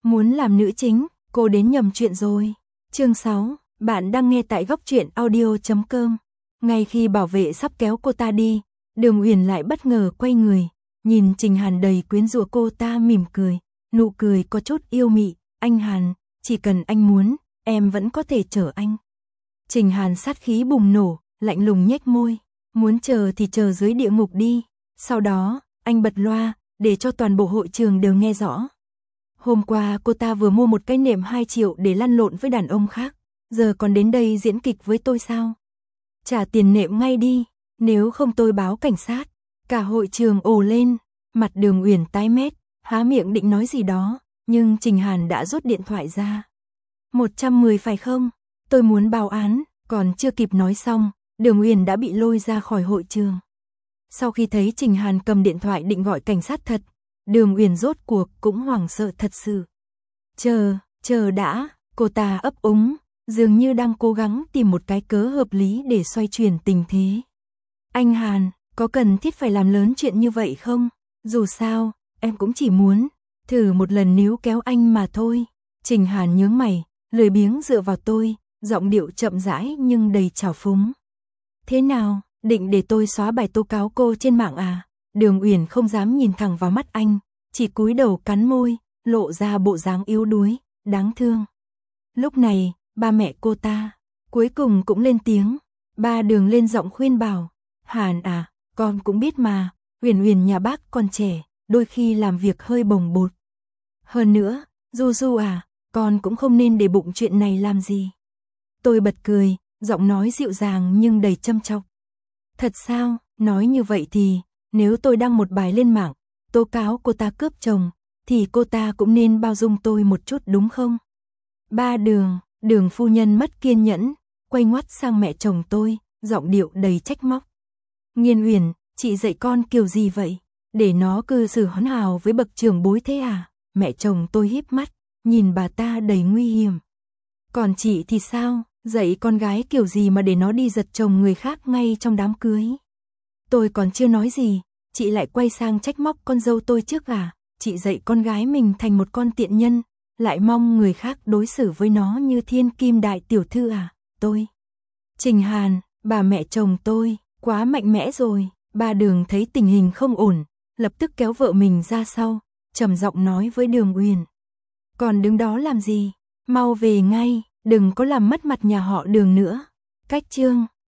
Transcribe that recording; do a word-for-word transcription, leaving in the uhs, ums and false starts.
Muốn làm nữ chính, cô đến nhầm chuyện rồi. Chương sáu, bạn đang nghe tại góc truyện audio chấm com. Ngay khi bảo vệ sắp kéo cô ta đi, Đường Uyển lại bất ngờ quay người, nhìn Trình Hàn đầy quyến rũ, cô ta mỉm cười, nụ cười có chút yêu mị, "Anh Hàn, chỉ cần anh muốn, em vẫn có thể chở anh." Trình Hàn sát khí bùng nổ, lạnh lùng nhếch môi, "Muốn chờ thì chờ dưới địa ngục đi." Sau đó, anh bật loa, để cho toàn bộ hội trường đều nghe rõ. Hôm qua cô ta vừa mua một cái nệm hai triệu để lăn lộn với đàn ông khác, giờ còn đến đây diễn kịch với tôi sao? Trả tiền nệm ngay đi, nếu không tôi báo cảnh sát. Cả hội trường ồ lên, mặt Đường Uyển tái mét, há miệng định nói gì đó, nhưng Trình Hàn đã rút điện thoại ra. một trăm mười phải không? Tôi muốn báo án, còn chưa kịp nói xong, Đường Uyển đã bị lôi ra khỏi hội trường. Sau khi thấy Trình Hàn cầm điện thoại định gọi cảnh sát thật, Đường Uyển rốt cuộc cũng hoảng sợ thật sự. Chờ, chờ đã, cô ta ấp úng, dường như đang cố gắng tìm một cái cớ hợp lý để xoay chuyển tình thế. Anh Hàn, có cần thiết phải làm lớn chuyện như vậy không? Dù sao, em cũng chỉ muốn thử một lần níu kéo anh mà thôi. Trình Hàn nhướng mày, lười biếng dựa vào tôi, giọng điệu chậm rãi nhưng đầy trào phúng. Thế nào, định để tôi xóa bài tố cáo cô trên mạng à? Đường Uyển không dám nhìn thẳng vào mắt anh, chỉ cúi đầu cắn môi, lộ ra bộ dáng yếu đuối, đáng thương. Lúc này, ba mẹ cô ta cuối cùng cũng lên tiếng. Ba Đường lên giọng khuyên bảo, "Hàn à, con cũng biết mà, Uyển Uyển nhà bác còn trẻ, đôi khi làm việc hơi bồng bột. Hơn nữa, Du Du à, con cũng không nên để bụng chuyện này làm gì." Tôi bật cười, giọng nói dịu dàng nhưng đầy châm chọc. Thật sao? Nói như vậy thì, nếu tôi đăng một bài lên mạng, tố cáo cô ta cướp chồng, thì cô ta cũng nên bao dung tôi một chút đúng không? Ba Đường, Đường phu nhân mất kiên nhẫn, quay ngoắt sang mẹ chồng tôi, giọng điệu đầy trách móc. Nghiên Uyển, chị dạy con kiểu gì vậy? Để nó cư xử hỗn hào với bậc trưởng bối thế à? Mẹ chồng tôi híp mắt, nhìn bà ta đầy nguy hiểm. Còn chị thì sao? Dạy con gái kiểu gì mà để nó đi giật chồng người khác ngay trong đám cưới? Tôi còn chưa nói gì, chị lại quay sang trách móc con dâu tôi trước à? Chị dạy con gái mình thành một con tiện nhân, lại mong người khác đối xử với nó như thiên kim đại tiểu thư à? Tôi. Trình Hàn, bà mẹ chồng tôi, quá mạnh mẽ rồi. Ba Đường thấy tình hình không ổn, lập tức kéo vợ mình ra sau, trầm giọng nói với Đường Uyển. Còn đứng đó làm gì? Mau về ngay, đừng có làm mất mặt nhà họ Đường nữa. Cách chương.